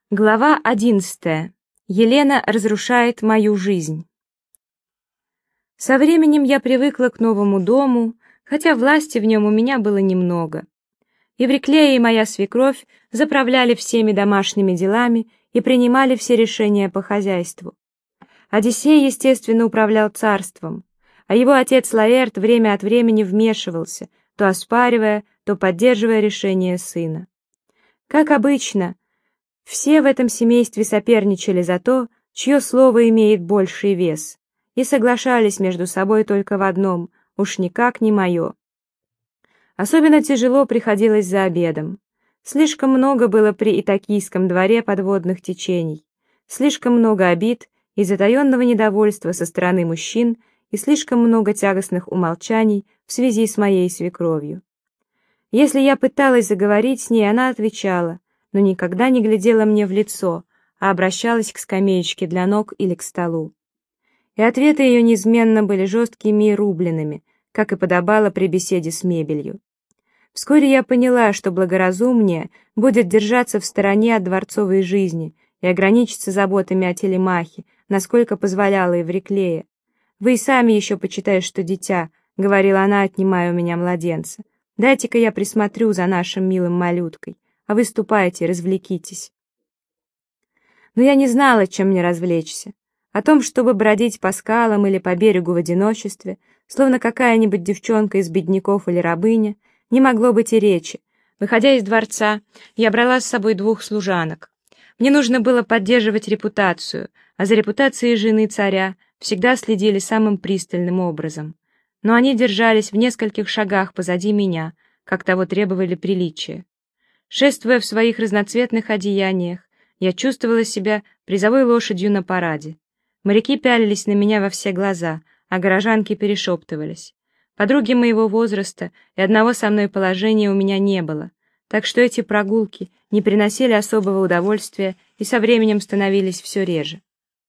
Глава 11. Елена разрушает мою жизнь. Со временем я привыкла к новому дому, хотя власти в нем у меня было немного. Евриклея и моя свекровь заправляли всеми домашними делами и принимали все решения по хозяйству. Одиссей, естественно, управлял царством, а его отец Лаэрт время от времени вмешивался, то оспаривая, то поддерживая решение сына. Как обычно, все в этом семействе соперничали за то, чье слово имеет больший вес, и соглашались между собой только в одном: уж никак не мое. Особенно тяжело приходилось за обедом. Слишком много было при Итакийском дворе подводных течений, слишком много обид и затаенного недовольства со стороны мужчин и слишком много тягостных умолчаний в связи с моей свекровью. Если я пыталась заговорить с ней, она отвечала, но никогда не глядела мне в лицо, а обращалась к скамеечке для ног или к столу. И ответы ее неизменно были жесткими и рубленными, как и подобало при беседе с мебелью. Вскоре я поняла, что благоразумнее будет держаться в стороне от дворцовой жизни и ограничиться заботами о Телемахе, насколько позволяла Евриклея. «Вы и сами еще почитаете, что дитя», — говорила она, отнимая у меня младенца. «Дайте-ка я присмотрю за нашим милым малюткой, а вы ступайте, развлекитесь». Но я не знала, чем мне развлечься. О том, чтобы бродить по скалам или по берегу в одиночестве, словно какая-нибудь девчонка из бедняков или рабыня, не могло быть и речи. Выходя из дворца, я брала с собой 2 служанок. Мне нужно было поддерживать репутацию, а за репутацией жены царя всегда следили самым пристальным образом. Но они держались в нескольких шагах позади меня, как того требовали приличия. Шествуя в своих разноцветных одеяниях, я чувствовала себя призовой лошадью на параде. Моряки пялились на меня во все глаза, а горожанки перешептывались. Подруги моего возраста и одного со мной положения у меня не было, так что эти прогулки не приносили особого удовольствия и со временем становились все реже.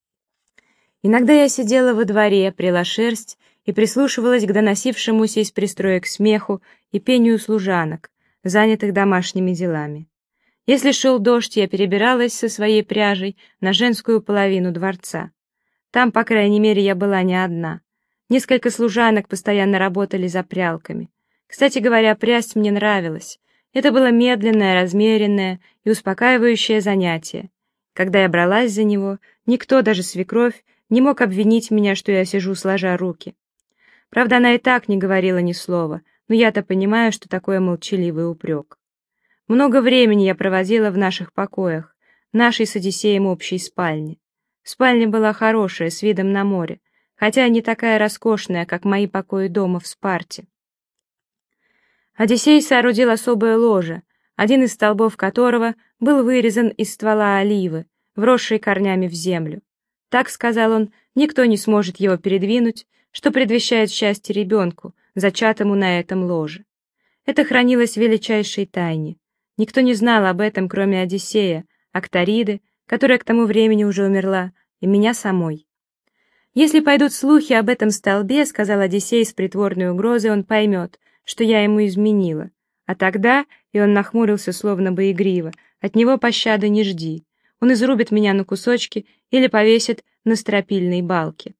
Иногда я сидела во дворе, пряла шерсть и прислушивалась к доносившемуся из пристроек смеху и пению служанок, занятых домашними делами. Если шел дождь, я перебиралась со своей пряжей на женскую половину дворца. Там, по крайней мере, я была не одна. Несколько служанок постоянно работали за прялками. Кстати говоря, прясть мне нравилось. Это было медленное, размеренное и успокаивающее занятие. Когда я бралась за него, никто, даже свекровь, не мог обвинить меня, что я сижу сложа руки. Правда, она и так не говорила ни слова, но я-то понимаю, что такое молчаливый упрек. Много времени я проводила в наших покоях, нашей с Одиссеем общей спальне. Спальня была хорошая, с видом на море, хотя не такая роскошная, как мои покои дома в Спарте. Одиссей соорудил особое ложе, один из столбов которого был вырезан из ствола оливы, вросшей корнями в землю. Так, сказал он, никто не сможет его передвинуть, что предвещает счастье ребенку, зачатому на этом ложе. Это хранилось в величайшей тайне. Никто не знал об этом, кроме Одиссея, Акториды, которая к тому времени уже умерла, и меня самой. «Если пойдут слухи об этом столбе, — сказал Одиссей с притворной угрозой, — он поймет, что я ему изменила. А тогда, — и он нахмурился словно бы игриво, — от него пощады не жди. Он изрубит меня на кусочки или повесит на стропильной балке».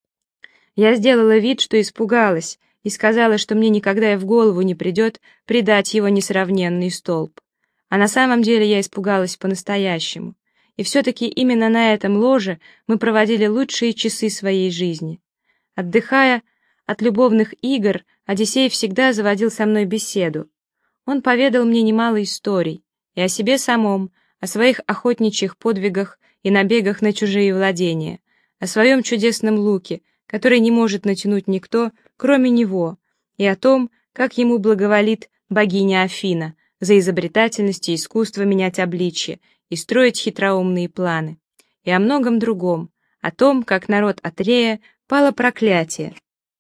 Я сделала вид, что испугалась, и сказала, что мне никогда и в голову не придет предать его несравненный столб. А на самом деле я испугалась по-настоящему. И все-таки именно на этом ложе мы проводили лучшие часы своей жизни. Отдыхая от любовных игр, Одиссей всегда заводил со мной беседу. Он поведал мне немало историй, и о себе самом, о своих охотничьих подвигах и набегах на чужие владения, о своем чудесном луке, который не может натянуть никто, кроме него, и о том, как ему благоволит богиня Афина за изобретательность и искусство менять обличье и строить хитроумные планы, и о многом другом, о том, как народ Атрея пало проклятие,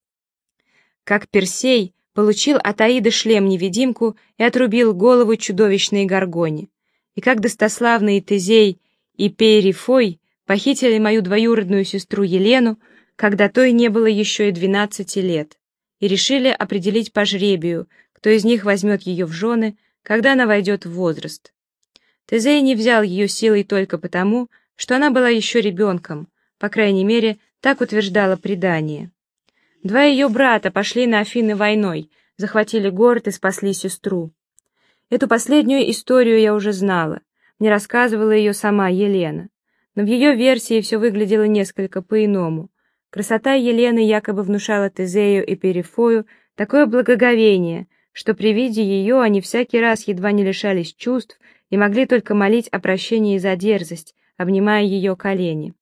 как Персей получил от Аиды шлем-невидимку и отрубил голову чудовищной Горгоне, и как достославные Тезей и Перифой похитили мою двоюродную сестру Елену, когда той не было еще и 12 лет, и решили определить по жребию, кто из них возьмет ее в жены, когда она войдет в возраст. Тезей не взял ее силой только потому, что она была еще ребенком, по крайней мере, так утверждало предание. Два ее брата пошли на Афины войной, захватили город и спасли сестру. Эту последнюю историю я уже знала, мне рассказывала ее сама Елена, но в ее версии все выглядело несколько по-иному. Красота Елены якобы внушала Тезею и Перифою такое благоговение, что при виде ее они всякий раз едва не лишались чувств и могли только молить о прощении за дерзость, обнимая ее колени.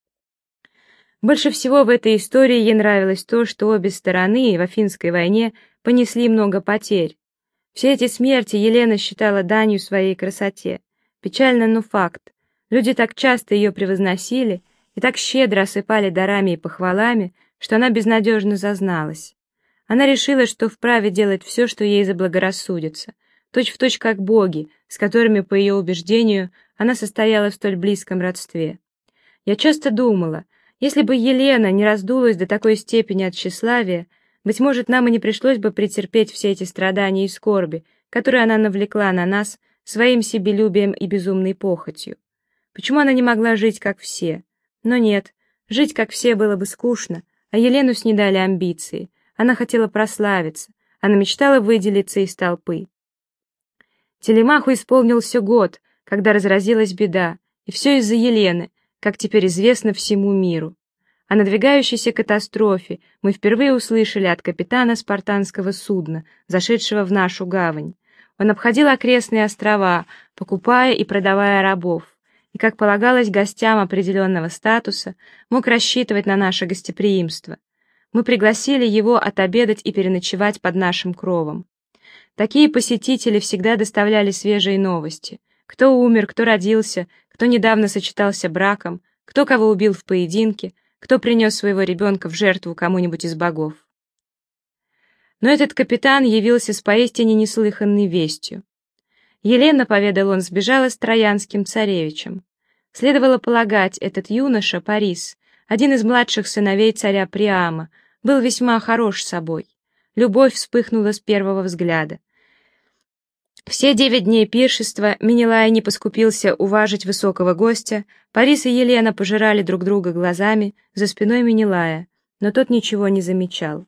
Больше всего в этой истории ей нравилось то, что обе стороны в Афинской войне понесли много потерь. Все эти смерти Елена считала данью своей красоте. Печально, но факт. Люди так часто ее превозносили и так щедро осыпали дарами и похвалами, что она безнадежно зазналась. Она решила, что вправе делать все, что ей заблагорассудится, точь-в-точь как боги, с которыми, по ее убеждению, она состояла в столь близком родстве. Я часто думала, если бы Елена не раздулась до такой степени от тщеславия, быть может, нам и не пришлось бы претерпеть все эти страдания и скорби, которые она навлекла на нас своим себелюбием и безумной похотью. Почему она не могла жить, как все? Но нет, жить, как все, было бы скучно, а Елену снедали амбиции. Она хотела прославиться, она мечтала выделиться из толпы. Телемаху исполнился год, когда разразилась беда, и все из-за Елены, как теперь известно всему миру. О надвигающейся катастрофе мы впервые услышали от капитана спартанского судна, зашедшего в нашу гавань. Он обходил окрестные острова, покупая и продавая рабов, и, как полагалось гостям определенного статуса, мог рассчитывать на наше гостеприимство. Мы пригласили его отобедать и переночевать под нашим кровом. Такие посетители всегда доставляли свежие новости. Кто умер, кто родился, кто недавно сочетался браком, кто кого убил в поединке, кто принес своего ребенка в жертву кому-нибудь из богов. Но этот капитан явился с поистине неслыханной вестью. Елена, поведал он, сбежала с троянским царевичем. Следовало полагать, этот юноша, Парис, один из младших сыновей царя Приама, был весьма хорош собой. Любовь вспыхнула с первого взгляда. Все 9 дней пиршества Менелай не поскупился уважить высокого гостя. Парис и Елена пожирали друг друга глазами за спиной Менелая, но тот ничего не замечал.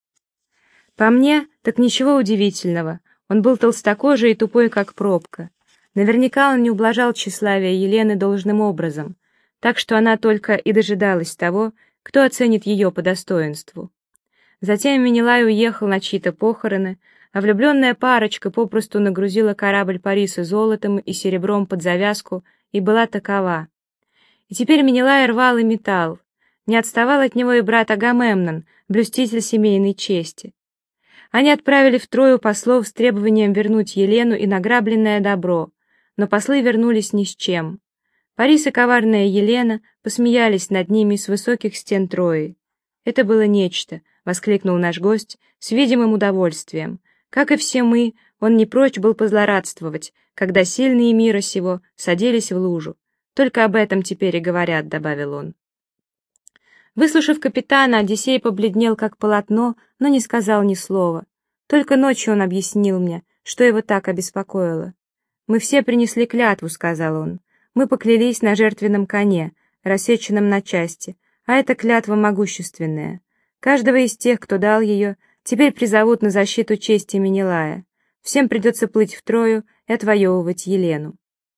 По мне, так ничего удивительного. Он был толстокожий и тупой, как пробка. Наверняка он не ублажал тщеславия Елены должным образом, так что она только и дожидалась того, кто оценит ее по достоинству. Затем Менелай уехал на чьи-то похороны, а влюбленная парочка попросту нагрузила корабль Париса золотом и серебром под завязку и была такова. И теперь Менелай рвал и металл. Не отставал от него и брат Агамемнон, блюститель семейной чести. Они отправили в Трою послов с требованием вернуть Елену и награбленное добро, но послы вернулись ни с чем. Парис и коварная Елена посмеялись над ними с высоких стен Трои. «Это было нечто», — воскликнул наш гость с видимым удовольствием. Как и все мы, он не прочь был позлорадствовать, когда сильные мира сего садились в лужу. «Только об этом теперь и говорят», — добавил он. Выслушав капитана, Одиссей побледнел как полотно, но не сказал ни слова. Только ночью он объяснил мне, что его так обеспокоило. «Мы все принесли клятву», — сказал он. «Мы поклялись на жертвенном коне, рассеченном на части, а эта клятва могущественная. Каждого из тех, кто дал ее, теперь призовут на защиту чести Менелая. Всем придется плыть в Трою и отвоевывать Елену».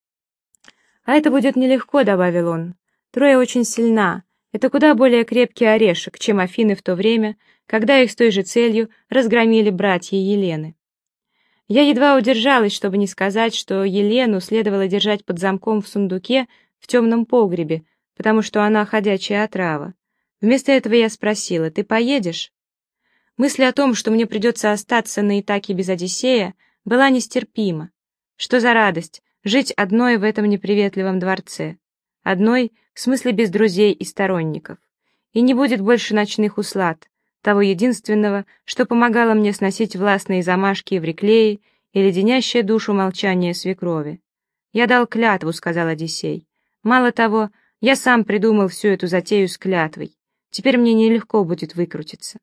«А это будет нелегко», — добавил он. «Троя очень сильна. Это куда более крепкий орешек, чем Афины в то время, когда их с той же целью разгромили братья Елены». Я едва удержалась, чтобы не сказать, что Елену следовало держать под замком в сундуке в темном погребе, потому что она ходячая отрава. Вместо этого я спросила: «Ты поедешь?» Мысль о том, что мне придется остаться на Итаке без Одиссея, была нестерпима. Что за радость жить одной в этом неприветливом дворце? Одной, в смысле без друзей и сторонников. И не будет больше ночных услад, того единственного, что помогало мне сносить властные замашки Евриклеи и леденящее душу молчание свекрови. «Я дал клятву», — сказал Одиссей. «Мало того, я сам придумал всю эту затею с клятвой. Теперь мне нелегко будет выкрутиться».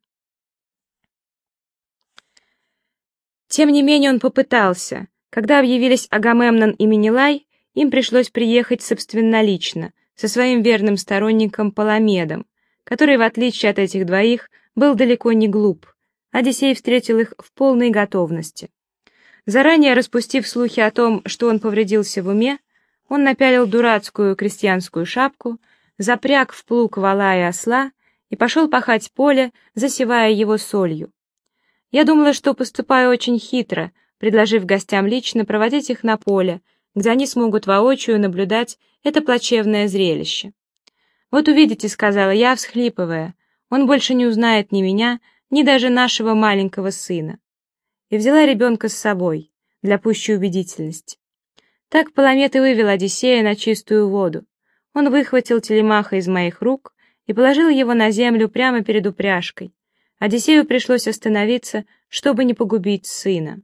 Тем не менее он попытался. Когда объявились Агамемнон и Менелай, им пришлось приехать собственнолично, со своим верным сторонником Паламедом, который, в отличие от этих двоих, был далеко не глуп. Одиссей встретил их в полной готовности. Заранее распустив слухи о том, что он повредился в уме, он напялил дурацкую крестьянскую шапку, запряг в плуг вола и осла и пошел пахать поле, засевая его солью. Я думала, что поступаю очень хитро, предложив гостям лично проводить их на поле, где они смогут воочию наблюдать это плачевное зрелище. «Вот увидите», — сказала я, всхлипывая, — «он больше не узнает ни меня, ни даже нашего маленького сына». И взяла ребенка с собой, для пущей убедительности. Так Паламет и вывел Одиссея на чистую воду. Он выхватил Телемаха из моих рук и положил его на землю прямо перед упряжкой. Одиссею пришлось остановиться, чтобы не погубить сына.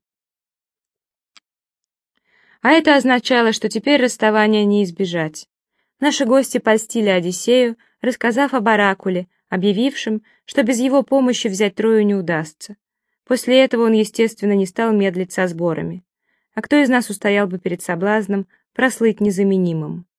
А это означало, что теперь расставания не избежать. Наши гости польстили Одиссею, рассказав об оракуле, объявившем, что без его помощи взять Трою не удастся. После этого он, естественно, не стал медлить со сборами. А кто из нас устоял бы перед соблазном прослыть незаменимым?